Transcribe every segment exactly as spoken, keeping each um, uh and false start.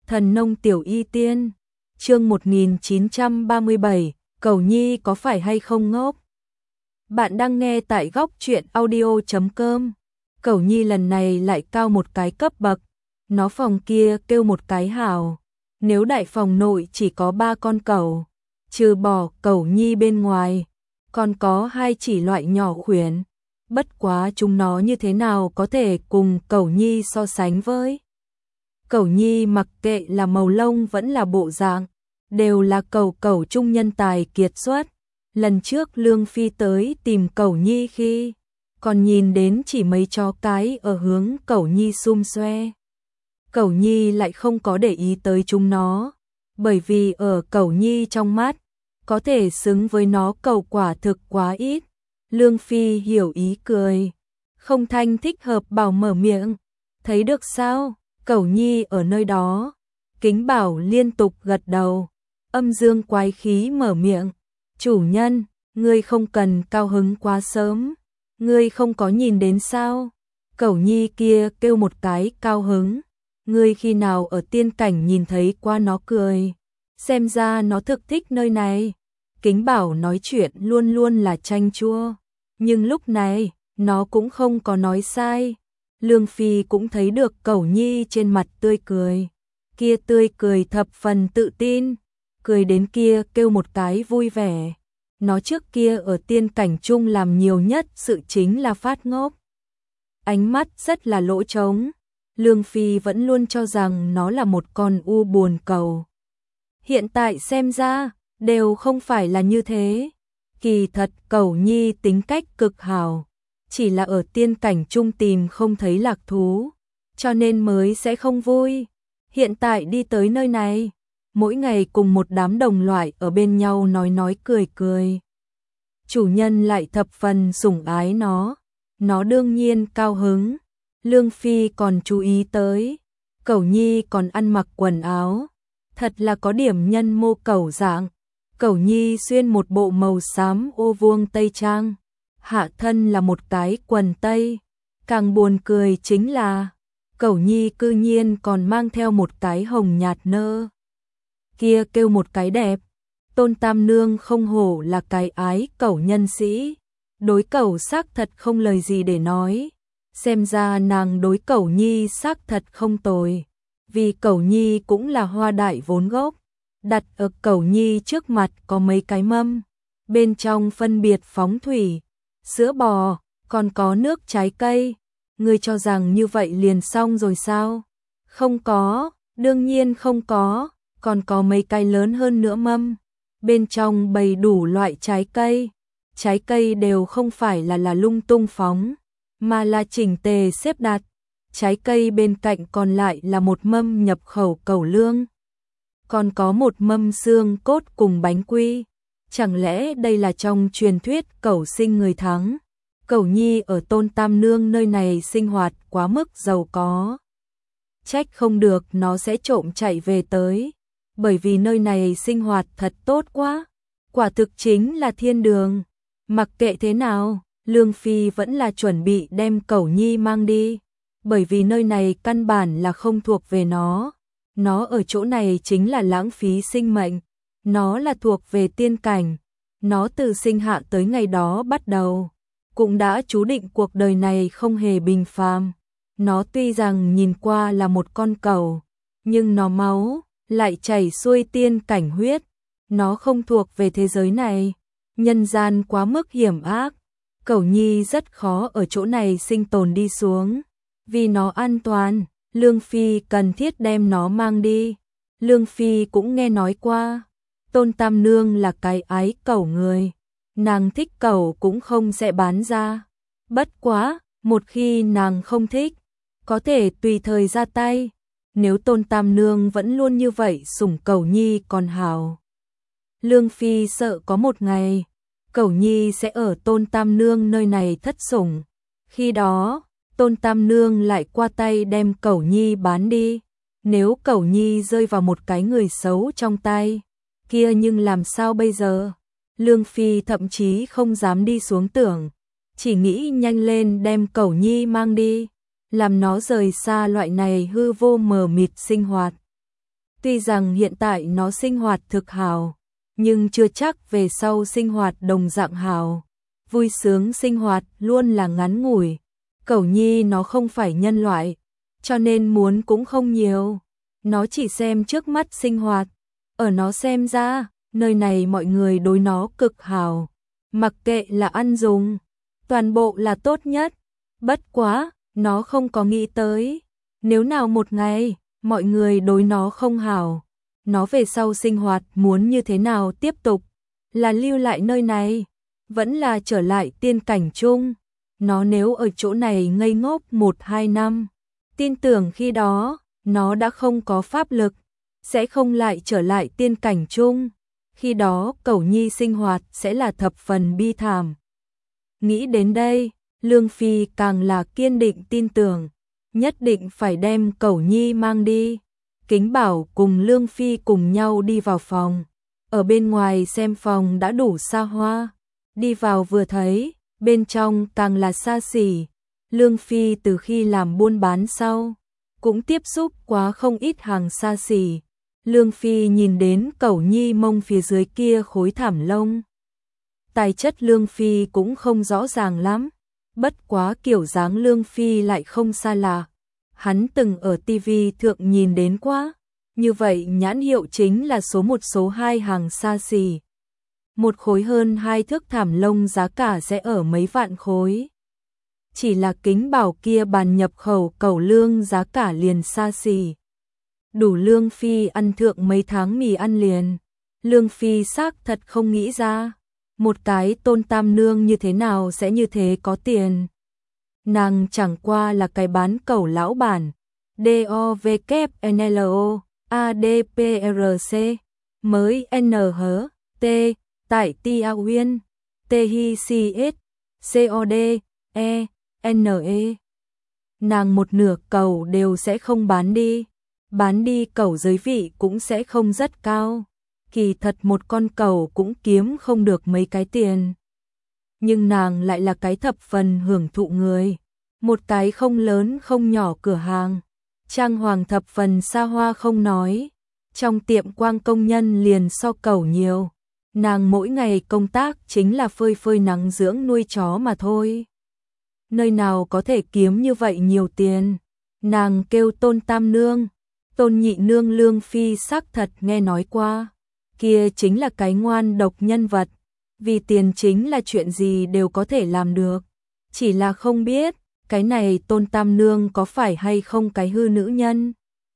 Thần nông tiểu y tiên, chương một nghìn chín trăm ba mươi bảy, Cẩu Nhi có phải hay không ngốc? Bạn đang nghe tại góc truyện audio chấm com. Cẩu Nhi lần này lại cao một cái cấp bậc, nó phòng kia kêu một cái hào. Nếu đại phòng nội chỉ có ba con cẩu, trừ bỏ Cẩu Nhi bên ngoài, còn có hai chỉ loại nhỏ khuyển. Bất quá chúng nó như thế nào có thể cùng Cẩu Nhi so sánh với? Cẩu Nhi mặc kệ là màu lông vẫn là bộ dạng, đều là cẩu cẩu trung nhân tài kiệt xuất. Lần trước Lương Phi tới tìm Cẩu Nhi khi còn nhìn đến chỉ mấy chó cái ở hướng Cẩu Nhi xum xoe. Cẩu Nhi lại không có để ý tới chúng nó, bởi vì ở Cẩu Nhi trong mắt, có thể xứng với nó cẩu quả thực quá ít. Lương Phi hiểu ý cười, không thanh thích hợp bảo mở miệng, thấy được sao? Cẩu Nhi ở nơi đó, Kính Bảo liên tục gật đầu, âm dương quái khí mở miệng, chủ nhân, ngươi không cần cao hứng quá sớm, ngươi không có nhìn đến sao? Cẩu Nhi kia kêu một cái cao hứng, ngươi khi nào ở tiên cảnh nhìn thấy qua nó cười, xem ra nó thực thích nơi này. Kính Bảo nói chuyện luôn luôn là chanh chua, nhưng lúc này, nó cũng không có nói sai. Lương Phi cũng thấy được Cẩu Nhi trên mặt tươi cười, kia tươi cười thập phần tự tin, cười đến kia kêu một cái vui vẻ. Nó trước kia ở tiên cảnh chung làm nhiều nhất sự chính là phát ngốc. Ánh mắt rất là lỗ trống, Lương Phi vẫn luôn cho rằng nó là một con u buồn cẩu. Hiện tại xem ra, đều không phải là như thế. Kỳ thật Cẩu Nhi tính cách cực hảo, chỉ là ở tiên cảnh chung tìm không thấy lạc thú, cho nên mới sẽ không vui. Hiện tại đi tới nơi này, mỗi ngày cùng một đám đồng loại ở bên nhau nói nói cười cười. Chủ nhân lại thập phần sủng ái nó, nó đương nhiên cao hứng. Lương Phi còn chú ý tới, Cẩu Nhi còn ăn mặc quần áo, thật là có điểm nhân mô cẩu dạng. Cẩu Nhi xuyên một bộ màu xám ô vuông tây trang, hạ thân là một cái quần tây. Càng buồn cười chính là, Cẩu Nhi cư nhiên còn mang theo một cái hồng nhạt nơ. Kia kêu một cái đẹp, Tôn Tam Nương không hổ là cái ái cẩu nhân sĩ, đối cẩu xác thật không lời gì để nói. Xem ra nàng đối Cẩu Nhi xác thật không tồi, vì Cẩu Nhi cũng là hoa đại vốn gốc. Đặt ở Cẩu Nhi trước mặt có mấy cái mâm, bên trong phân biệt phóng thủy, sữa bò, còn có nước trái cây. Ngươi cho rằng như vậy liền xong rồi sao? Không có, đương nhiên không có, còn có mấy cái lớn hơn nữa mâm, bên trong bày đủ loại trái cây. Trái cây đều không phải là là lung tung phóng, mà là chỉnh tề xếp đặt. Trái cây bên cạnh còn lại là một mâm nhập khẩu cẩu lương, còn có một mâm xương cốt cùng bánh quy. Chẳng lẽ đây là trong truyền thuyết cẩu sinh người thắng? Cẩu Nhi ở Tôn Tam Nương nơi này sinh hoạt quá mức giàu có, trách không được nó sẽ trộm chạy về tới, bởi vì nơi này sinh hoạt thật tốt quá, quả thực chính là thiên đường. Mặc kệ thế nào, Lương Phi vẫn là chuẩn bị đem Cẩu Nhi mang đi, bởi vì nơi này căn bản là không thuộc về nó. Nó ở chỗ này chính là lãng phí sinh mệnh, nó là thuộc về tiên cảnh, nó từ sinh hạ tới ngày đó bắt đầu, cũng đã chú định cuộc đời này không hề bình phàm. Nó tuy rằng nhìn qua là một con cẩu, nhưng nó máu lại chảy xuôi tiên cảnh huyết, nó không thuộc về thế giới này. Nhân gian quá mức hiểm ác, Cẩu Nhi rất khó ở chỗ này sinh tồn đi xuống, vì nó an toàn. Lương Phi cần thiết đem nó mang đi. Lương Phi cũng nghe nói qua, Tôn Tam Nương là cái ái cẩu người, nàng thích cẩu cũng không sẽ bán ra. Bất quá, một khi nàng không thích, có thể tùy thời ra tay. Nếu Tôn Tam Nương vẫn luôn như vậy sủng Cẩu Nhi còn hảo. Lương Phi sợ có một ngày, Cẩu Nhi sẽ ở Tôn Tam Nương nơi này thất sủng. Khi đó, Tôn Tam Nương lại qua tay đem Cẩu Nhi bán đi. Nếu Cẩu Nhi rơi vào một cái người xấu trong tay, kia nhưng làm sao bây giờ? Lương Phi thậm chí không dám đi xuống tưởng, chỉ nghĩ nhanh lên đem Cẩu Nhi mang đi, làm nó rời xa loại này hư vô mờ mịt sinh hoạt. Tuy rằng hiện tại nó sinh hoạt thực hào, nhưng chưa chắc về sau sinh hoạt đồng dạng hào. Vui sướng sinh hoạt luôn là ngắn ngủi. Cẩu Nhi nó không phải nhân loại, cho nên muốn cũng không nhiều. Nó chỉ xem trước mắt sinh hoạt. Ở nó xem ra, nơi này mọi người đối nó cực hào. Mặc kệ là ăn dùng, toàn bộ là tốt nhất. Bất quá, nó không có nghĩ tới. Nếu nào một ngày, mọi người đối nó không hào, nó về sau sinh hoạt muốn như thế nào tiếp tục? Là lưu lại nơi này, vẫn là trở lại tiên cảnh chung. Nó nếu ở chỗ này ngây ngốc một hai năm, tin tưởng khi đó, nó đã không có pháp lực, sẽ không lại trở lại tiên cảnh chung. Khi đó Cẩu Nhi sinh hoạt sẽ là thập phần bi thảm. Nghĩ đến đây, Lương Phi càng là kiên định tin tưởng, nhất định phải đem Cẩu Nhi mang đi. Kính Bảo cùng Lương Phi cùng nhau đi vào phòng. Ở bên ngoài xem phòng đã đủ xa hoa. Đi vào vừa thấy, bên trong càng là xa xỉ. Lương Phi từ khi làm buôn bán sau, cũng tiếp xúc quá không ít hàng xa xỉ. Lương Phi nhìn đến Cẩu Nhi mông phía dưới kia khối thảm lông. Tài chất Lương Phi cũng không rõ ràng lắm. Bất quá kiểu dáng Lương Phi lại không xa lạ. Hắn từng ở tivi thượng nhìn đến quá. Như vậy nhãn hiệu chính là số một số hai hàng xa xỉ. Một khối hơn hai thước thảm lông giá cả sẽ ở mấy vạn khối. Chỉ là Kính Bảo kia bàn nhập khẩu cẩu lương giá cả liền xa xỉ. Đủ Lương Phi ăn thượng mấy tháng mì ăn liền. Lương Phi xác thật không nghĩ ra, một cái Tôn Tam Nương như thế nào sẽ như thế có tiền. Nàng chẳng qua là cái bán cẩu lão bản, D O V K N L O A D P R C, mới N H T, tại Tia Uyên, T Hi C S, C O D, E, N E. Nàng một nửa cẩu đều sẽ không bán đi. Bán đi cẩu giới vị cũng sẽ không rất cao. Kỳ thật một con cẩu cũng kiếm không được mấy cái tiền. Nhưng nàng lại là cái thập phần hưởng thụ người. Một cái không lớn không nhỏ cửa hàng. Trang hoàng thập phần xa hoa không nói. Trong tiệm quang công nhân liền so cẩu nhiều. Nàng mỗi ngày công tác chính là phơi phơi nắng dưỡng nuôi chó mà thôi. Nơi nào có thể kiếm như vậy nhiều tiền. Nàng kêu Tôn Tam Nương. Tôn Nhị Nương Lương Phi xác thật nghe nói qua. Kia chính là cái ngoan độc nhân vật. Vì tiền chính là chuyện gì đều có thể làm được. Chỉ là không biết, cái này Tôn Tam Nương có phải hay không cái hư nữ nhân.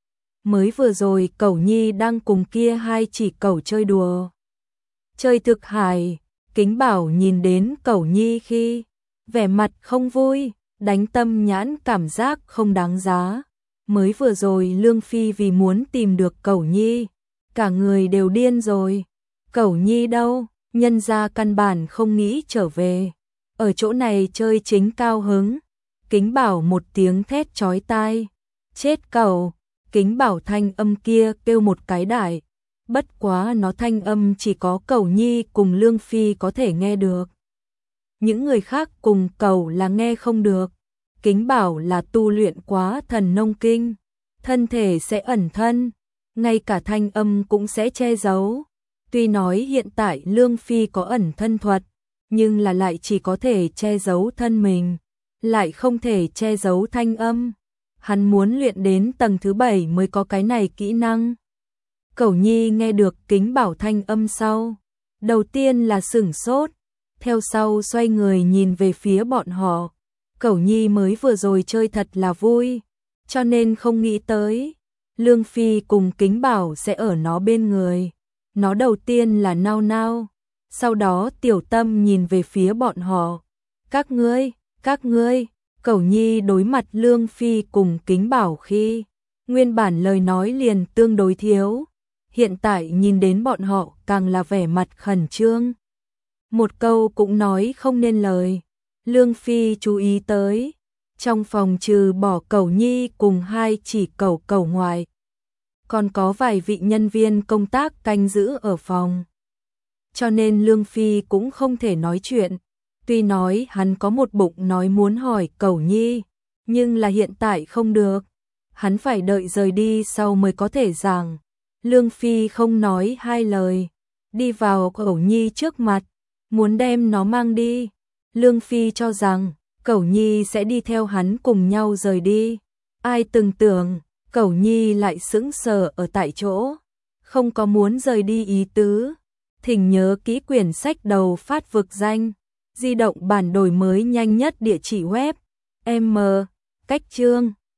Mới vừa rồi Cẩu Nhi đang cùng kia hai chỉ cẩu chơi đùa. Chơi thực hài, Kính Bảo nhìn đến Cẩu Nhi khi vẻ mặt không vui, đánh tâm nhãn cảm giác không đáng giá. Mới vừa rồi Lương Phi vì muốn tìm được Cẩu Nhi, cả người đều điên rồi. Cẩu Nhi đâu, nhân gia căn bản không nghĩ trở về. Ở chỗ này chơi chính cao hứng. Kính Bảo một tiếng thét chói tai. Chết cẩu, Kính Bảo thanh âm kia kêu một cái đại. Bất quá nó thanh âm chỉ có Cẩu Nhi cùng Lương Phi có thể nghe được. Những người khác cùng cẩu là nghe không được. Kính Bảo là tu luyện quá thần nông kinh, thân thể sẽ ẩn thân, ngay cả thanh âm cũng sẽ che giấu. Tuy nói hiện tại Lương Phi có ẩn thân thuật, nhưng là lại chỉ có thể che giấu thân mình, lại không thể che giấu thanh âm. Hắn muốn luyện đến tầng thứ bảy mới có cái này kỹ năng. Cẩu Nhi nghe được Kính Bảo thanh âm sau, đầu tiên là sửng sốt, theo sau xoay người nhìn về phía bọn họ. Cẩu Nhi mới vừa rồi chơi thật là vui, cho nên không nghĩ tới Lương Phi cùng Kính Bảo sẽ ở nó bên người. Nó đầu tiên là nao nao, sau đó tiểu tâm nhìn về phía bọn họ. Các ngươi, các ngươi, Cẩu Nhi đối mặt Lương Phi cùng Kính Bảo khi nguyên bản lời nói liền tương đối thiếu, hiện tại nhìn đến bọn họ càng là vẻ mặt khẩn trương. Một câu cũng nói không nên lời. Lương Phi chú ý tới, trong phòng trừ bỏ Cẩu Nhi cùng hai chỉ cẩu cẩu ngoài, còn có vài vị nhân viên công tác canh giữ ở phòng. Cho nên Lương Phi cũng không thể nói chuyện. Tuy nói hắn có một bụng nói muốn hỏi Cẩu Nhi, nhưng là hiện tại không được. Hắn phải đợi rời đi sau mới có thể giảng. Lương Phi không nói hai lời, đi vào Cẩu Nhi trước mặt, muốn đem nó mang đi. Lương Phi cho rằng Cẩu Nhi sẽ đi theo hắn cùng nhau rời đi. Ai từng tưởng, Cẩu Nhi lại sững sờ ở tại chỗ, không có muốn rời đi ý tứ. Thỉnh nhớ kỹ quyển sách đầu phát vực danh, di động bản đổi mới nhanh nhất địa chỉ web, m, cách chương.